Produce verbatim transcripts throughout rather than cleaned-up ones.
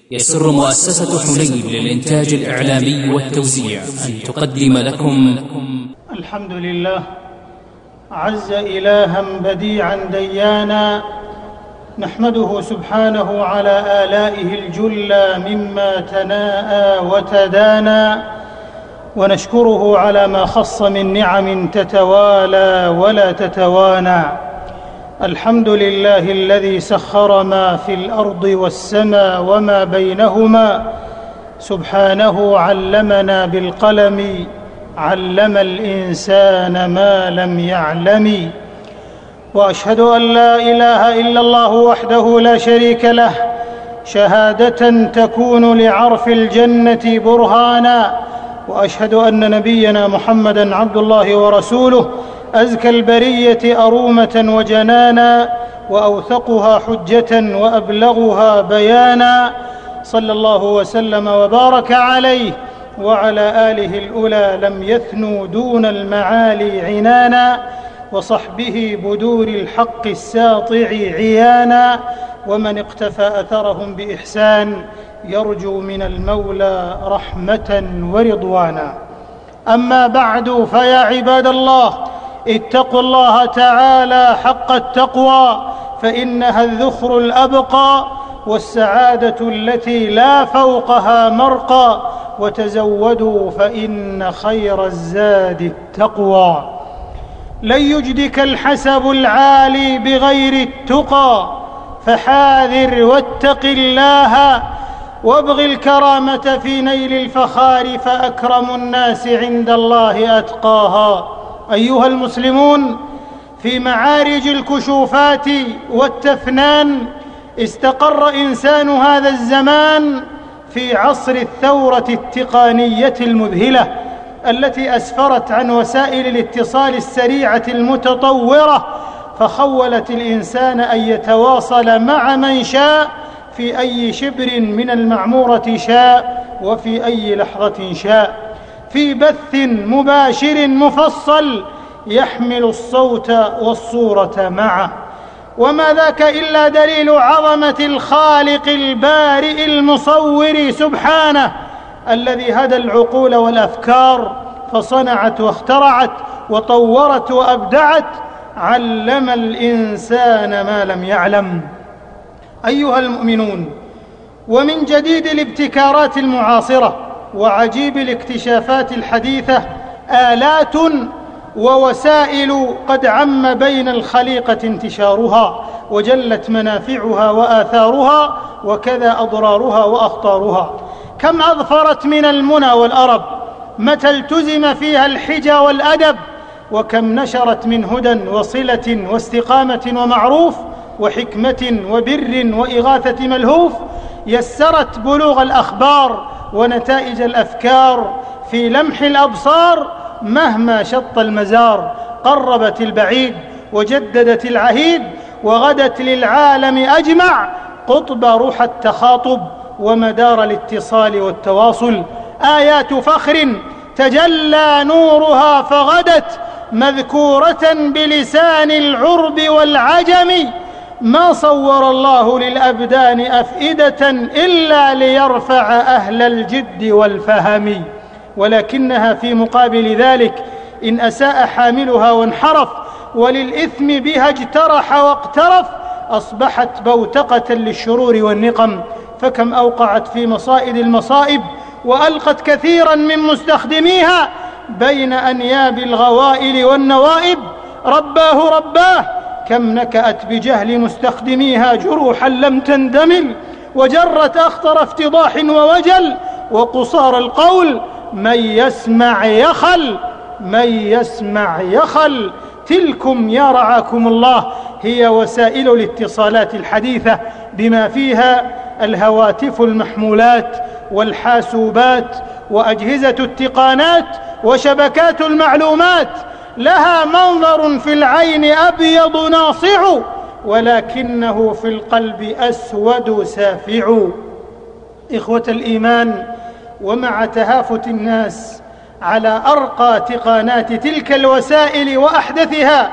يسر مؤسسة حنين للإنتاج الإعلامي والتوزيع أن تقدم لكم الحمد لله عز إلها بديعا ديانا، نحمده سبحانه على آلائه الجلى مما تناءى وتدانى، ونشكره على ما خص من نعم تتوالى ولا تتوانى. الحمد لله الذي سخر ما في الأرض والسماء وما بينهما، سبحانه علمنا بالقلم، علم الإنسان ما لم يعلم. وأشهد أن لا إله إلا الله وحده لا شريك له، شهادة تكون لعرف الجنة برهانا. وأشهد أن نبينا محمدًا عبد الله ورسوله، أزكى البرية أرومة وجنانا، وأوثقها حجة وأبلغها بيانا، صلى الله وسلم وبارك عليه وعلى آله الأولى لم يثنوا دون المعالي عنانا، وصحبه بدور الحق الساطع عيانا، ومن اقتفى أثرهم بإحسان يرجو من المولى رحمة ورضوانا. أما بعد، فيا عباد الله، اتقوا الله تعالى حق التقوى، فإنها الذخر الأبقى والسعادة التي لا فوقها مرقى، وتزودوا فإن خير الزاد التقوى. لن يجدك الحسب العالي بغير التقى، فحاذر واتق الله، وابغ الكرامة في نيل الفخار، فأكرم الناس عند الله أتقاها. أيها المسلمون، في معارج الكشوفات والتفنان استقر إنسان هذا الزمان في عصر الثورة التقنية المذهلة التي أسفرت عن وسائل الاتصال السريعة المتطورة، فخولت الإنسان أن يتواصل مع من شاء في أي شبر من المعمورة شاء، وفي أي لحظة شاء، في بث مباشر مفصل يحمل الصوت والصورة معه. وما ذاك إلا دليل عظمة الخالق البارئ المصور سبحانه، الذي هدى العقول والأفكار فصنعت واخترعت وطورت وأبدعت، علم الإنسان ما لم يعلم. أيها المؤمنون، ومن جديد الابتكارات المعاصرة وعجيب الاكتشافات الحديثة آلات ووسائل قد عم بين الخليقة انتشارها، وجلت منافعها وآثارها، وكذا أضرارها وأخطارها. كم أظفرت من المنى والأرب متى التزم فيها الحجى والأدب، وكم نشرت من هدى وصلة واستقامة ومعروف وحكمة وبر وإغاثة ملهوف، يسرت بلوغ الأخبار ونتائج الأفكار في لمح الأبصار، مهما شط المزار قربت البعيد وجددت العهيد، وغدت للعالم أجمع قطب روح التخاطب ومدار الاتصال والتواصل. آيات فخر تجلى نورها فغدت مذكورة بلسان العرب والعجم، ما صور الله للأبدان أفئدة إلا ليرفع أهل الجد والفهم، ولكنها في مقابل ذلك إن أساء حاملها وانحرف وللإثم بها اجترح واقترف، أصبحت بوتقة للشرور والنقم، فكم أوقعت في مصائد المصائب، وألقت كثيرا من مستخدميها بين أنياب الغوائل والنوائب. رباه رباه، كم نكأت بجهل مستخدميها جروحا لم تندمل، وجرت أخطر افتضاح ووجل، وقصار القول من يسمع يخل، من يسمع يخل. تلكم يا رعاكم الله هي وسائل الاتصالات الحديثة، بما فيها الهواتف المحمولات والحاسوبات وأجهزة التقانات وشبكات المعلومات، لها منظر في العين أبيض ناصع، ولكنه في القلب أسود سافع. إخوة الإيمان، ومع تهافت الناس على أرقى تقانات تلك الوسائل وأحدثها،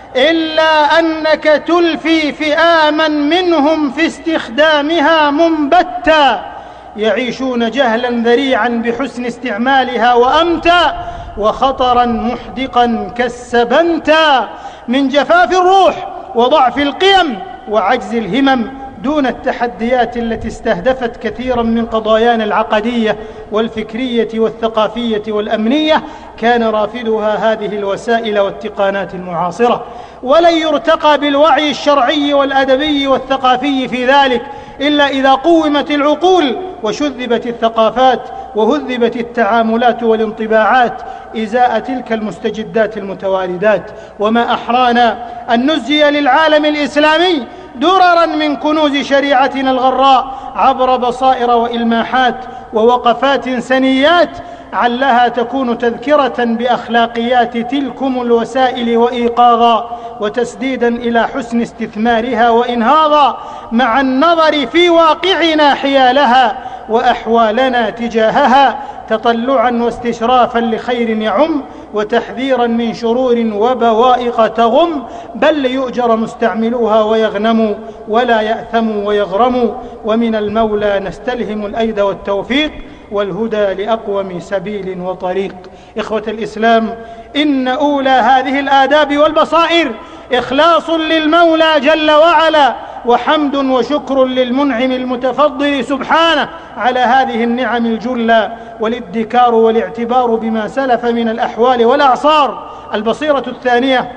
إلا أنك تلفي فئاما منهم في استخدامها منبتا، يعيشون جهلا ذريعا بحسن استعمالها وأمتى، وخطرا محدقا كالسبنتا من جفاف الروح وضعف القيم وعجز الهمم، دون التحديات التي استهدفت كثيرا من قضايانا العقدية والفكرية والثقافية والأمنية، كان رافدها هذه الوسائل والتقانات المعاصرة. ولن يرتقى بالوعي الشرعي والأدبي والثقافي في ذلك إلا إذا قومت العقول وشذبت الثقافات وهذبت التعاملات والانطباعات إزاء تلك المستجدات المتواردات. وما أحرانا أن نزجي للعالم الإسلامي دررا من كنوز شريعتنا الغراء عبر بصائر وإلماحات ووقفات سنيات، علها تكون تذكرة بأخلاقيات تلكم الوسائل وإيقاظا وتسديدا إلى حسن استثمارها وإنهاضا، مع النظر في واقعنا حيالها وأحوالنا تجاهها، تطلعا واستشرافا لخير يعم، وتحذيرا من شرور وبوائق تغم، بل ليؤجر مستعملوها ويغنموا ولا يأثموا ويغرموا. ومن المولى نستلهم الأيد والتوفيق والهدى لأقوم سبيل وطريق. إخوة الإسلام، إن أولى هذه الآداب والبصائر إخلاص للمولى جل وعلا، وحمد وشكر للمنعم المتفضل سبحانه على هذه النعم الجلة، والادكار والاعتبار بما سلف من الأحوال والأعصار. البصيرة الثانية: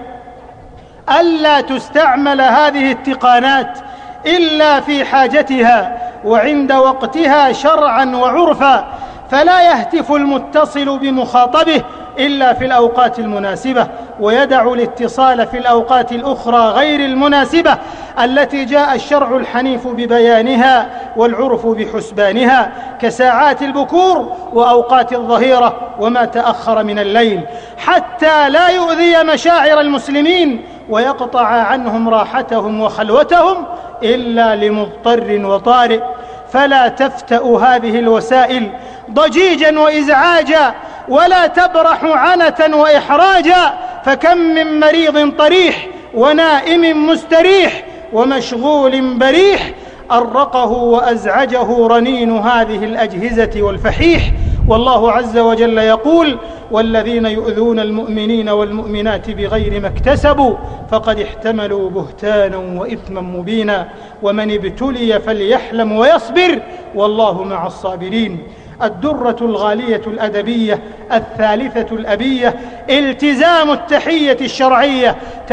ألا تستعمل هذه التقانات إلا في حاجتها وعند وقتها شرعا وعرفا، فلا يهتف المتصل بمخاطبه إلا في الأوقات المناسبة، ويدع الاتصال في الأوقات الأخرى غير المناسبة التي جاء الشرع الحنيف ببيانها والعرف بحسبانها، كساعات البكور وأوقات الظهيرة وما تأخر من الليل، حتى لا يؤذي مشاعر المسلمين ويقطع عنهم راحتهم وخلوتهم إلا لمضطر وطارئ. فلا تفتأ هذه الوسائل ضجيجا وإزعاجا، ولا تبرح عنة وإحراجا، فكم من مريض طريح ونائم مستريح ومشغول بريح أرقه وأزعجه رنين هذه الأجهزة والفحيح. والله عز وجل يقول: والذين يؤذون المؤمنين والمؤمنات بغير ما اكتسبوا فقد احتملوا بهتانا وإثما مبينا، ومن ابتلي فليحلم ويصبر والله مع الصابرين. الدرة الغالية الأدبية الثالثة الأبية: التزام التحية الشرعية،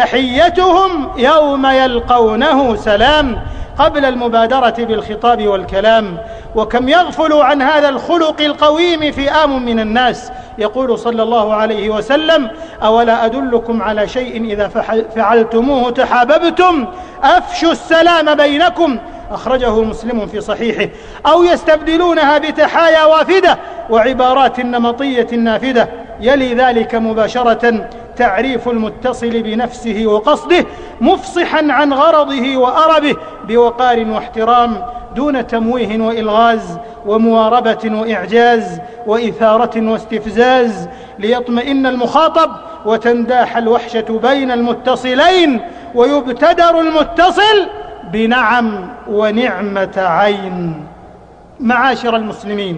تحيتهم يوم يلقونه سلام، قبل المبادرة بالخطاب والكلام. وكم يغفل عن هذا الخلق القويم فئام من الناس. يقول صلى الله عليه وسلم: أولا أدلكم على شيء إذا فعلتموه تحاببتم، أفشوا السلام بينكم، أخرجه مسلم في صحيحه. أو يستبدلونها بتحايا وافدة وعبارات نمطية نافدة. يلي ذلك مباشرة تعريف المتصل بنفسه وقصده، مفصحا عن غرضه وأربه بوقار واحترام، دون تمويه وإلغاز ومواربة وإعجاز وإثارة واستفزاز، ليطمئن المخاطب وتنداح الوحشة بين المتصلين، ويبتدر المتصل بنعم ونعمة عين. معاشر المسلمين،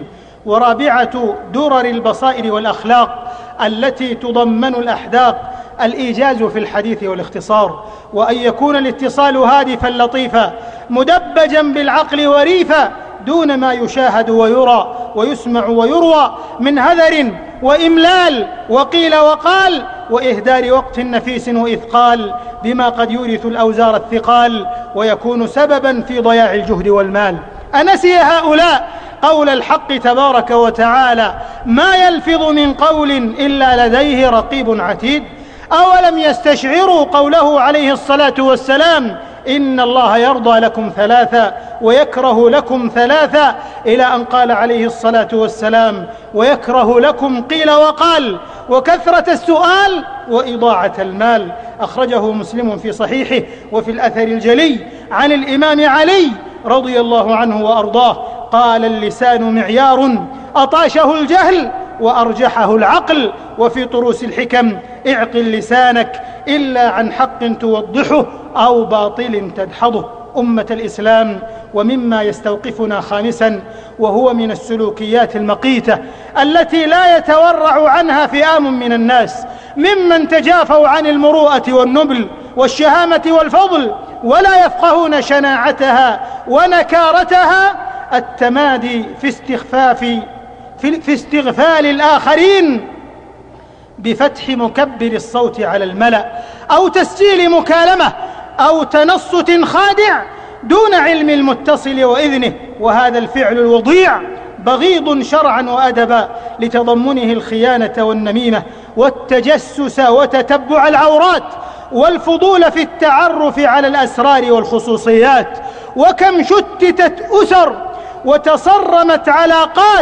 ورابعة درر البصائر والأخلاق التي تضمن الأحداق الإيجاز في الحديث والاختصار، وأن يكون الاتصال هادفا لطيفا مدبجا بالعقل وريفا، دون ما يشاهد ويرى ويسمع ويروى من هذر وإملال وقيل وقال وإهدار وقت نفيس وإثقال، بما قد يورث الأوزار الثقال ويكون سببا في ضياع الجهد والمال. أنسي هؤلاء قول الحق تبارك وتعالى: ما يلفظ من قول إلا لديه رقيب عتيد؟ أولم يستشعروا قوله عليه الصلاة والسلام: إن الله يرضى لكم ثلاثا ويكره لكم ثلاثا، إلى أن قال عليه الصلاة والسلام: ويكره لكم قيل وقال وكثرة السؤال وإضاعة المال. أخرجه مسلم في صحيحه. وفي الأثر الجلي عن الإمام علي رضي الله عنه وأرضاه قال: اللسان معيار أطاشه الجهل وأرجحه العقل. وفي طروس الحكم: اعقل لسانك إلا عن حق توضحه أو باطل تدحضه. أمة الإسلام، ومما يستوقفنا خامسا، وهو من السلوكيات المقيتة التي لا يتورع عنها فئام من الناس ممن تجافوا عن المروءة والنبل والشهامة والفضل ولا يفقهون شناعتها ونكارتها، التمادي في استخفاف في, في استغفال الآخرين بفتح مكبر الصوت على الملأ أو تسجيل مكالمة أو تنصت خادع دون علم المتصل وإذنه. وهذا الفعل الوضيع بغيض شرعا وأدبا لتضمنه الخيانة والنميمة والتجسس وتتبع العورات والفضول في التعرف على الأسرار والخصوصيات. وكم شتتت أسر وتصرمت علاقات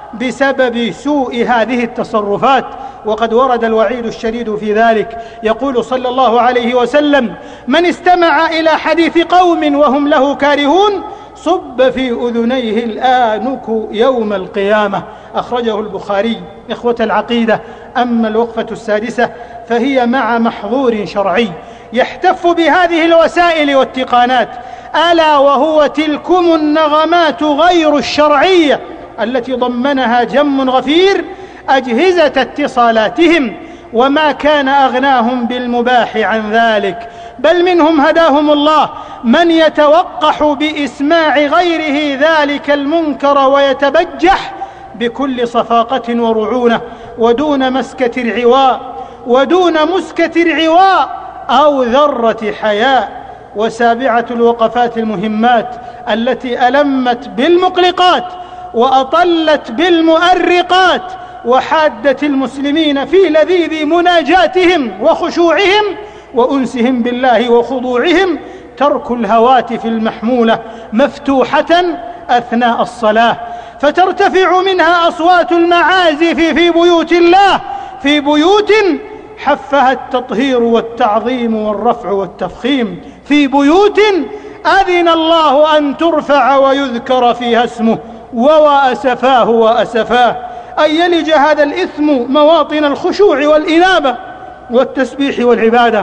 بسبب سوء هذه التصرفات، وقد ورد الوعيد الشديد في ذلك. يقول صلى الله عليه وسلم: من استمع إلى حديث قوم وهم له كارهون صب في أذنيه الآنك يوم القيامة. أخرجه البخاري. إخوة العقيدة، أما الوقفة السادسة فهي مع محظور شرعي يحتف بهذه الوسائل والتقانات، ألا وهو تلكم النغمات غير الشرعية التي ضمنها جم غفير أجهزة اتصالاتهم، وما كان أغناهم بالمباح عن ذلك، بل منهم هداهم الله من يتوقح بإسماع غيره ذلك المنكر ويتبجح بكل صفاقة ورعونة ودون مسكة العواء ودون مسكة العواء أو ذرة حياء. وسابعة الوقفات المهمات التي ألمت بالمقلقات وأطلت بالمؤرقات وحادت المسلمين في لذيذ مناجاتهم وخشوعهم وأنسهم بالله وخضوعهم ترك الهواتف المحمولة مفتوحة أثناء الصلاة، فترتفع منها أصوات المعازف في بيوت الله، في بيوت حفها التطهير والتعظيم والرفع والتفخيم، في بيوت أذن الله أن ترفع ويذكر فيها اسمه، ووأسفاه وأسفاه أن يلج هذا الإثم مواطن الخشوع والإنابة والتسبيح والعبادة.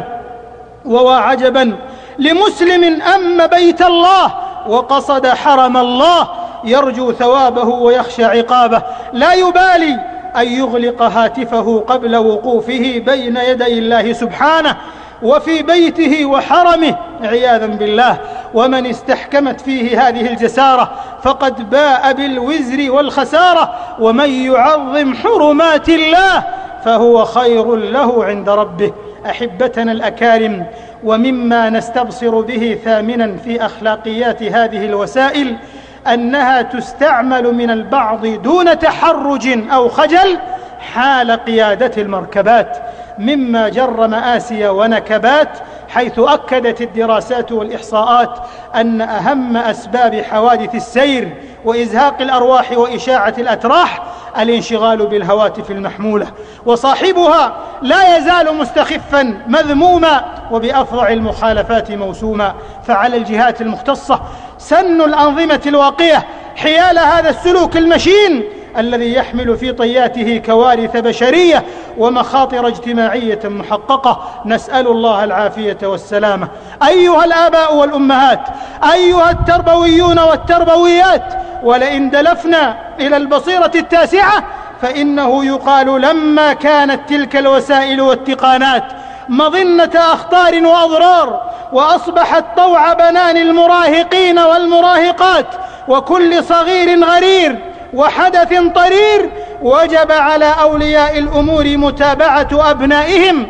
ووعجبا لمسلم أم بيت الله وقصد حرم الله يرجو ثوابه ويخشى عقابه، لا يبالي أن يغلق هاتفه قبل وقوفه بين يدي الله سبحانه وفي بيته وحرمه عياذا بالله. ومن استحكمت فيه هذه الجسارة فقد باء بالوزر والخسارة، ومن يعظم حرمات الله فهو خير له عند ربه. أحبتنا الأكارم، ومما نستبصر به ثامنا في أخلاقيات هذه الوسائل أنها تستعمل من البعض دون تحرج أو خجل حال قيادة المركبات، مما جر مآسي ونكبات، حيث أكدت الدراسات والإحصاءات أن أهم أسباب حوادث السير وإزهاق الأرواح وإشاعة الأتراح الانشغال بالهواتف المحمولة، وصاحبها لا يزال مستخفا مذموما وبأفظع المخالفات موسوما. فعلى الجهات المختصة سن الأنظمة الواقية حيال هذا السلوك المشين الذي يحمل في طياته كوارث بشرية ومخاطر اجتماعية محققة، نسأل الله العافية والسلامة. أيها الآباء والأمهات، أيها التربويون والتربويات، ولئن دلفنا إلى البصيرة التاسعة فإنه يقال لما كانت تلك الوسائل والتقانات مظنة أخطار وأضرار وأصبحت طوع بنان المراهقين والمراهقات وكل صغير غرير وحدث طرير، وجب على أولياء الأمور متابعة أبنائهم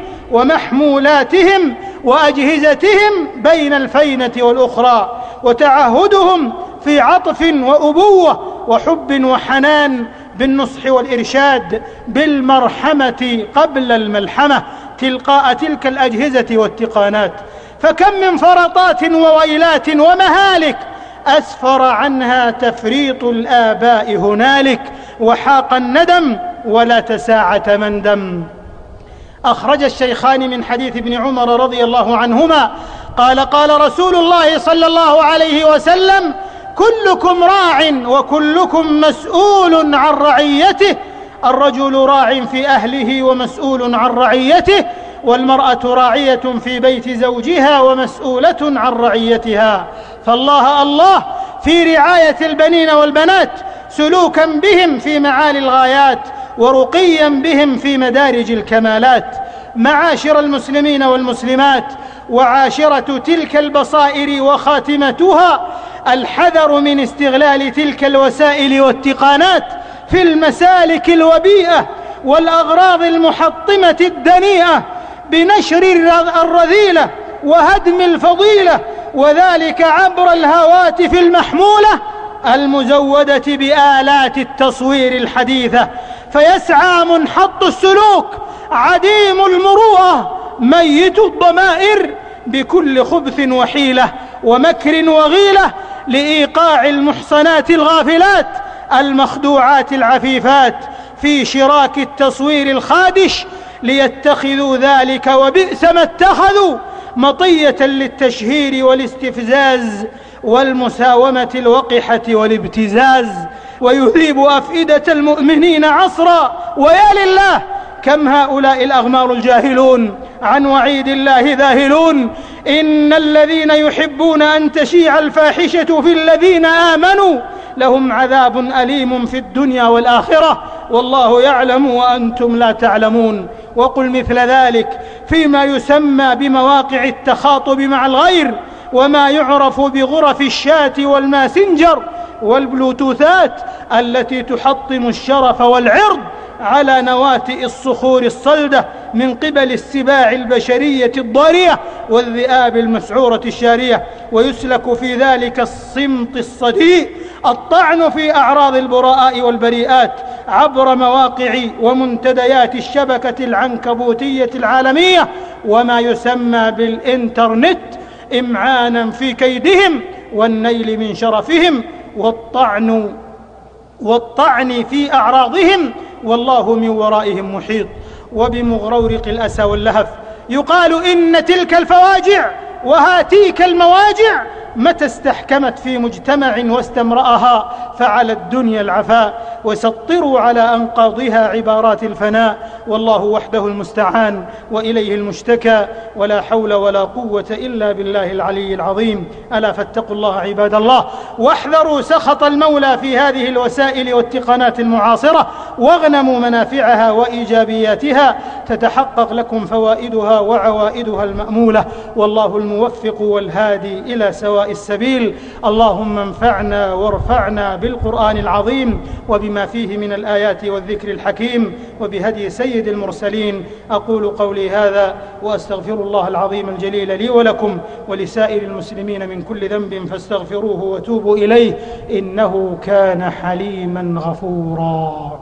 ومحمولاتهم وأجهزتهم بين الفينة والأخرى، وتعهدهم في عطف وأبوة وحب وحنان، بالنصح والإرشاد، بالمرحمة قبل الملحمة تلقاء تلك الأجهزة والتقانات. فكم من فرطات وويلات ومهالك أسفر عنها تفريط الآباء هنالك، وحاق الندم ولا تساعة مندم. أخرج الشيخان من حديث ابن عمر رضي الله عنهما قال: قال رسول الله صلى الله عليه وسلم: كلكم راع وكلكم مسؤول عن رعيته، الرجل راع في أهله ومسؤول عن رعيته، والمرأة راعية في بيت زوجها ومسؤولة عن رعيتها. فالله الله في رعاية البنين والبنات، سلوكا بهم في معالي الغايات، ورقيا بهم في مدارج الكمالات. معاشر المسلمين والمسلمات، وعاشرة تلك البصائر وخاتمتها الحذر من استغلال تلك الوسائل والتقانات في المسالك الوبيئة والأغراض المحطمة الدنيئة بنشر الرذيلة وهدم الفضيلة، وذلك عبر الهواتف المحمولة المزودة بآلات التصوير الحديثة، فيسعى منحط السلوك عديم المروءة ميت الضمائر بكل خبث وحيلة ومكر وغيلة لإيقاع المحصنات الغافلات المخدوعات العفيفات في شراك التصوير الخادش، ليتخذوا ذلك وبئس ما اتخذوا مطية للتشهير والاستفزاز والمساومة الوقحة والابتزاز، ويذيب أفئدة المؤمنين عصرا. ويا لله كم هؤلاء الأغمار الجاهلون عن وعيد الله ذاهلون. إن الذين يحبون أن تشيع الفاحشة في الذين آمنوا لهم عذاب أليم في الدنيا والآخرة والله يعلم وأنتم لا تعلمون. وقل مثل ذلك فيما يسمى بمواقع التخاطب مع الغير، وما يعرف بغرف الشات والماسنجر والبلوتوثات التي تحطم الشرف والعرض على نواتئ الصخور الصلدة من قبل السباع البشرية الضارية والذئاب المسعورة الشارية. ويسلك في ذلك الصمت الصديء الطعن في أعراض البراء والبريئات عبر مواقع ومنتديات الشبكة العنكبوتية العالمية وما يسمى بالإنترنت، إمعانا في كيدهم والنيل من شرفهم والطعن والطعن في أعراضهم، والله من ورائهم محيط. وبمغرورق الأسى واللهف يقال إن تلك الفواجع وهاتيك المواجع متى استحكمت في مجتمع واستمرأها فعلى الدنيا العفاء، وسطروا على أنقاضها عبارات الفناء، والله وحده المستعان وإليه المشتكى، ولا حول ولا قوة إلا بالله العلي العظيم. ألا فاتقوا الله عباد الله، واحذروا سخط المولى في هذه الوسائل والتقنات المعاصرة، واغنموا منافعها وإيجابياتها تتحقق لكم فوائدها وعوائدها المأمولة، والله الموفق والهادي إلى سواء السبيل. اللهم انفعنا وارفعنا بالقرآن العظيم وبما فيه من الآيات والذكر الحكيم وبهدي سيد المرسلين. أقول قولي هذا وأستغفر الله العظيم الجليل لي ولكم ولسائر المسلمين من كل ذنب فاستغفروه وتوبوا إليه إنه كان حليما غفورا.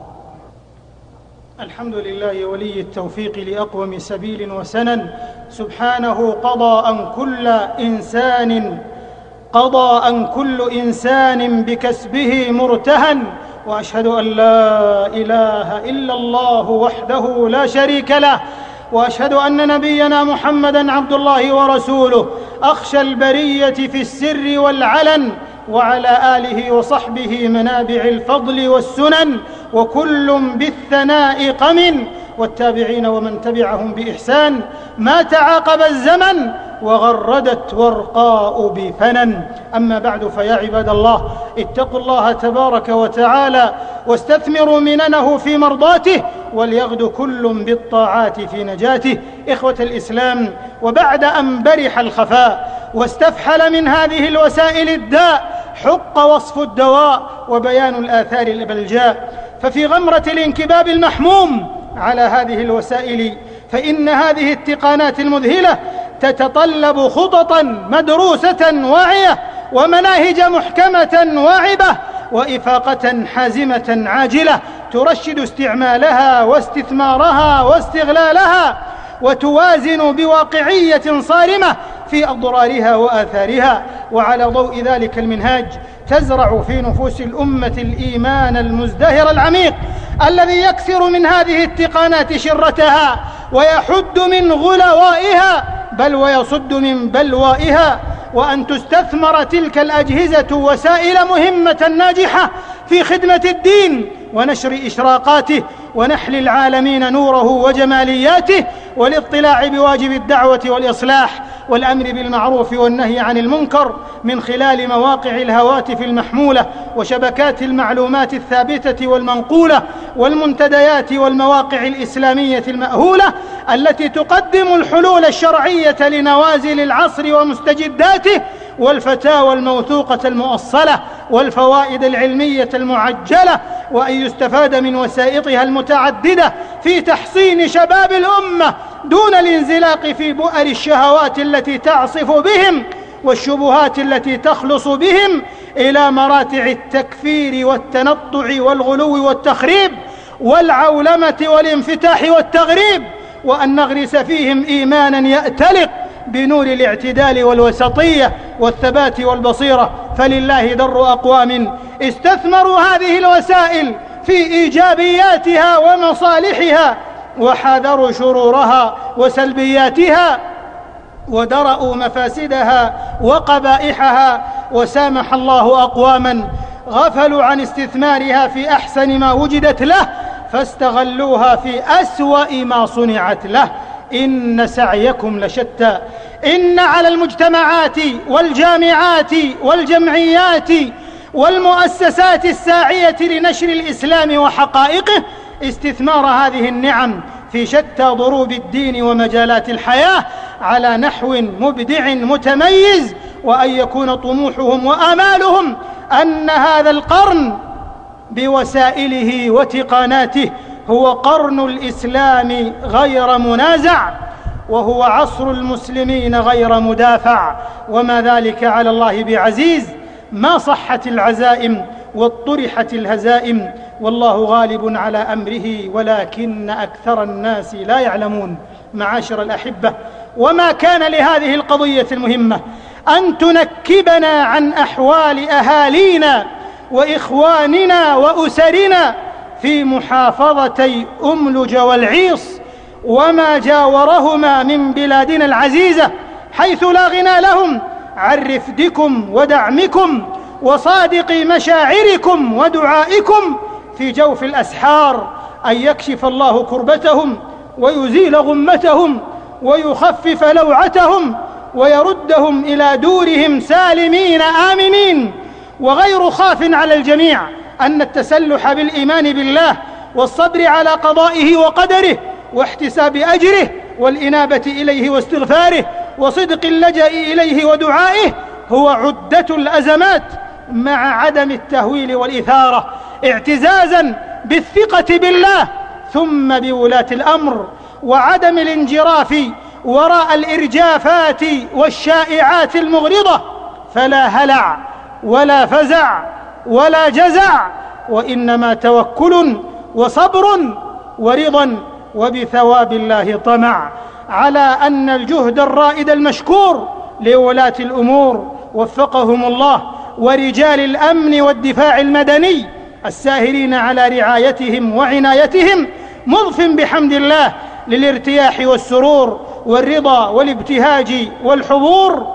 الحمد لله ولي التوفيق لأقوم سبيل وسنن، سبحانه قضى أن كل إنسان قضى أن كل إنسان بكسبه مرتهن، وأشهد أن لا إله إلا الله وحده لا شريك له، وأشهد أن نبينا محمدًا عبد الله ورسوله أخشى البرية في السر والعلن، وعلى آله وصحبه منابع الفضل والسنن، وكل بالثناء قمن، والتابعين ومن تبعهم بإحسان ما تعاقب الزمن وغردت ورقاء بفنن. أما بعد، فيا عباد الله، اتقوا الله تبارك وتعالى واستثمروا مننه في مرضاته، وليغد كل بالطاعات في نجاته. إخوة الإسلام، وبعد أن برح الخفاء واستفحل من هذه الوسائل الداء حق وصف الدواء وبيان الآثار البلجاء، ففي غمرة الانكباب المحموم على هذه الوسائل فإن هذه التقانات المذهلة تتطلب خططا مدروسة واعية ومناهج محكمة واعبة وإفاقة حازمة عاجلة ترشد استعمالها واستثمارها واستغلالها، وتوازن بواقعية صارمة في أضرارها وآثارها. وعلى ضوء ذلك المنهاج تزرع في نفوس الأمة الإيمان المزدهر العميق الذي يكسر من هذه التقانات شرتها ويحد من غلوائها بل ويصد من بلوائها، وأن تستثمر تلك الأجهزة وسائل مهمة ناجحة في خدمة الدين ونشر إشراقاته ونحل العالمين نوره وجمالياته والاطلاع بواجب الدعوة والإصلاح والأمر بالمعروف والنهي عن المنكر من خلال مواقع الهواتف المحمولة وشبكات المعلومات الثابتة والمنقولة والمنتديات والمواقع الإسلامية المأهولة التي تقدم الحلول الشرعية لنوازل العصر ومستجداته والفتاوى الموثوقة المؤصلة والفوائد العلمية المعجلة، وأن يستفاد من وسائطها المتعددة في تحصين شباب الأمة دون الانزلاق في بؤر الشهوات التي تعصف بهم والشبهات التي تخلص بهم إلى مراتع التكفير والتنطع والغلو والتخريب والعولمة والانفتاح والتغريب، وأن نغرس فيهم إيمانا يأتلق بنور الاعتدال والوسطية والثبات والبصيرة. فلله در أقوام استثمروا هذه الوسائل في إيجابياتها ومصالحها وحاذروا شرورها وسلبياتها ودرأوا مفاسدها وقبائحها، وسامح الله أقواما غفلوا عن استثمارها في أحسن ما وجدت له فاستغلوها في أسوأ ما صنعت له. إن سعيكم لشتى. إن على المجتمعات والجامعات والجمعيات والمؤسسات الساعية لنشر الإسلام وحقائقه استثمار هذه النعم في شتى ضروب الدين ومجالات الحياة على نحو مبدع متميز، وأن يكون طموحهم وآمالهم أن هذا القرن بوسائله وتقاناته هو قرن الإسلام غير منازع، وهو عصر المسلمين غير مدافع، وما ذلك على الله بعزيز. ما صحت العزائم واطرحت الهزائم والله غالب على أمره ولكن أكثر الناس لا يعلمون. معاشر الأحبة، وما كان لهذه القضية المهمة أن تنكبنا عن أحوال أهالينا وإخواننا وأسرنا في محافظتي أملج والعيص وما جاورهما من بلادنا العزيزة، حيث لا غنى لهم عن رفدكم ودعمكم وصادق مشاعركم ودعائكم في جوف الأسحار، أن يكشف الله كربتهم ويزيل غمتهم ويخفف لوعتهم ويردهم إلى دورهم سالمين آمنين. وغير خاف على الجميع أن التسلح بالإيمان بالله والصبر على قضائه وقدره واحتساب أجره والإنابة إليه واستغفاره وصدق اللجأ إليه ودعائه هو عدة الأزمات، مع عدم التهويل والإثارة، اعتزازا بالثقة بالله ثم بولاة الأمر، وعدم الانجراف وراء الإرجافات والشائعات المغرضة. فلا هلع ولا فزع ولا جزع، وإنما توكل وصبر ورضا وبثواب الله طمع، على أن الجهد الرائد المشكور لولاة الأمور وفقهم الله ورجال الأمن والدفاع المدني الساهرين على رعايتهم وعنايتهم مضف بحمد الله للارتياح والسرور والرضا والابتهاج والحضور،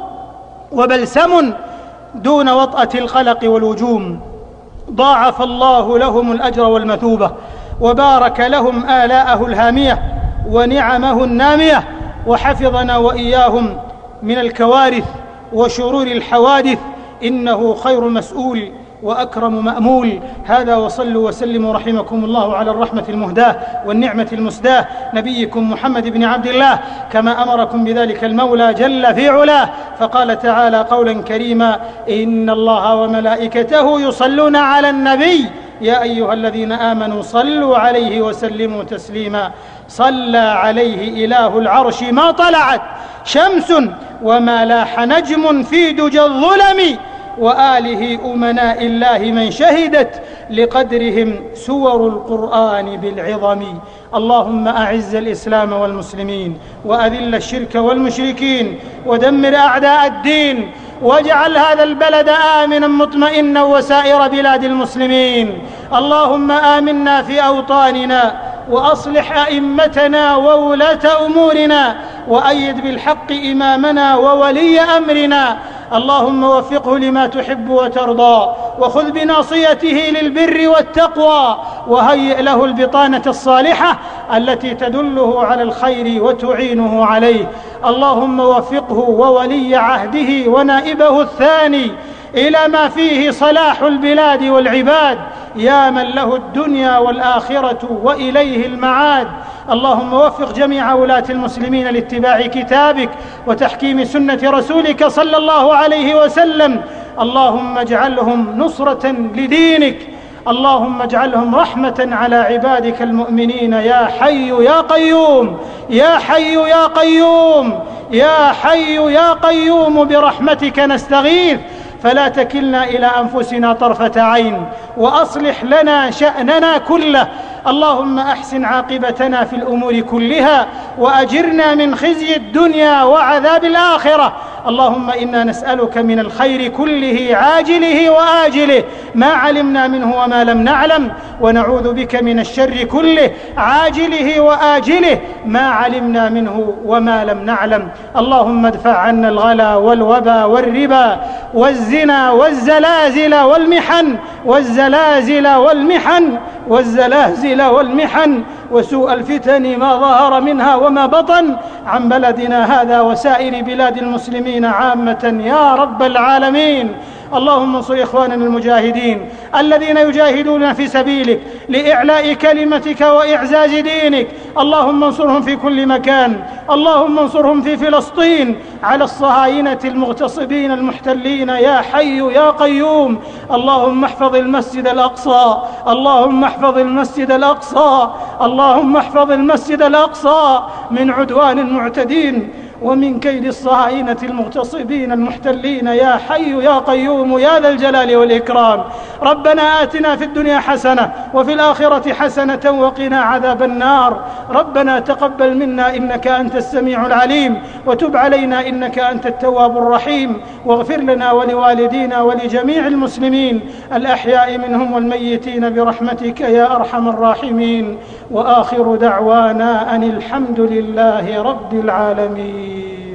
وبلسم دون وطأة القلق والوجوم. ضاعف الله لهم الأجر والمثوبة وبارك لهم آلاءه الهامية ونعمه النامية، وحفظنا وإياهم من الكوارث وشرور الحوادث، إنه خير مسؤول وأكرم مأمول. هذا وصلوا وسلموا رحمكم الله على الرحمة المهداة والنعمة المسداة نبيكم محمد بن عبد الله، كما أمركم بذلك المولى جل في علاه، فقال تعالى قولا كريما: إن الله وملائكته يصلون على النبي يا أيها الذين آمنوا صلوا عليه وسلموا تسليما. صلى عليه إله العرش ما طلعت شمس وما لاح نجم في دجى الظلم، وآله أمناء الله من شهدت لقدرهم سور القرآن بالعظم. اللهم أعز الإسلام والمسلمين وأذل الشرك والمشركين ودمر أعداء الدين، واجعل هذا البلد آمنا مطمئنا وسائر بلاد المسلمين. اللهم آمنا في أوطاننا وأصلح أئمتنا وولاة أمورنا، وأيد بالحق إمامنا وولي أمرنا. اللهم وفقه لما تحب وترضى، وخذ بناصيته للبر والتقوى، وهيئ له البطانة الصالحة التي تدله على الخير وتعينه عليه. اللهم وفقه وولي عهده ونائبه الثاني إلى ما فيه صلاح البلاد والعباد، يا من له الدنيا والآخرة وإليه المعاد. اللهم وفق جميع ولاة المسلمين لاتباع كتابك وتحكيم سنة رسولك صلى الله عليه وسلم. اللهم اجعلهم نصرة لدينك، اللهم اجعلهم رحمة على عبادك المؤمنين، يا حي يا قيوم، يا حي يا قيوم، يا حي يا قيوم، برحمتك نستغيث، فلا تكلنا إلى أنفسنا طرفة عين، وأصلح لنا شأننا كله. اللهم أحسن عاقبتنا في الأمور كلها، وأجرنا من خزي الدنيا وعذاب الآخرة. اللهم إنا نسألك من الخير كله عاجله وآجله ما علمنا منه وما لم نعلم، ونعوذ بك من الشر كله عاجله وآجله ما علمنا منه وما لم نعلم. اللهم ادفع عنا الغلا والوبا والربا والزنا والزلازل والمحن والزلازل والمحن والزلازل والمحن وسوء الفتن ما ظهر منها وما بطن عن بلدنا هذا وسائر بلاد المسلمين عامة يا رب العالمين. اللهم انصر إخواننا المجاهدين الذين يجاهدون في سبيلك لإعلاء كلمتك وإعزاز دينك. اللهم انصرهم في كل مكان، اللهم انصرهم في فلسطين على الصهاينة المغتصبين المحتلين، يا حي يا قيوم. اللهم احفظ المسجد الأقصى، اللهم احفظ المسجد الأقصى، اللهم احفظ المسجد الأقصى من عدوان المعتدين ومن كيد الصهاينة المغتصبين المحتلين، يا حي يا قيوم يا ذا الجلال والإكرام. ربنا آتنا في الدنيا حسنة وفي الآخرة حسنة وقنا عذاب النار. ربنا تقبل منا إنك أنت السميع العليم، وتب علينا إنك أنت التواب الرحيم، واغفر لنا ولوالدينا ولجميع المسلمين الأحياء منهم والميتين برحمتك يا أرحم الراحمين. وآخر دعوانا أن الحمد لله رب العالمين.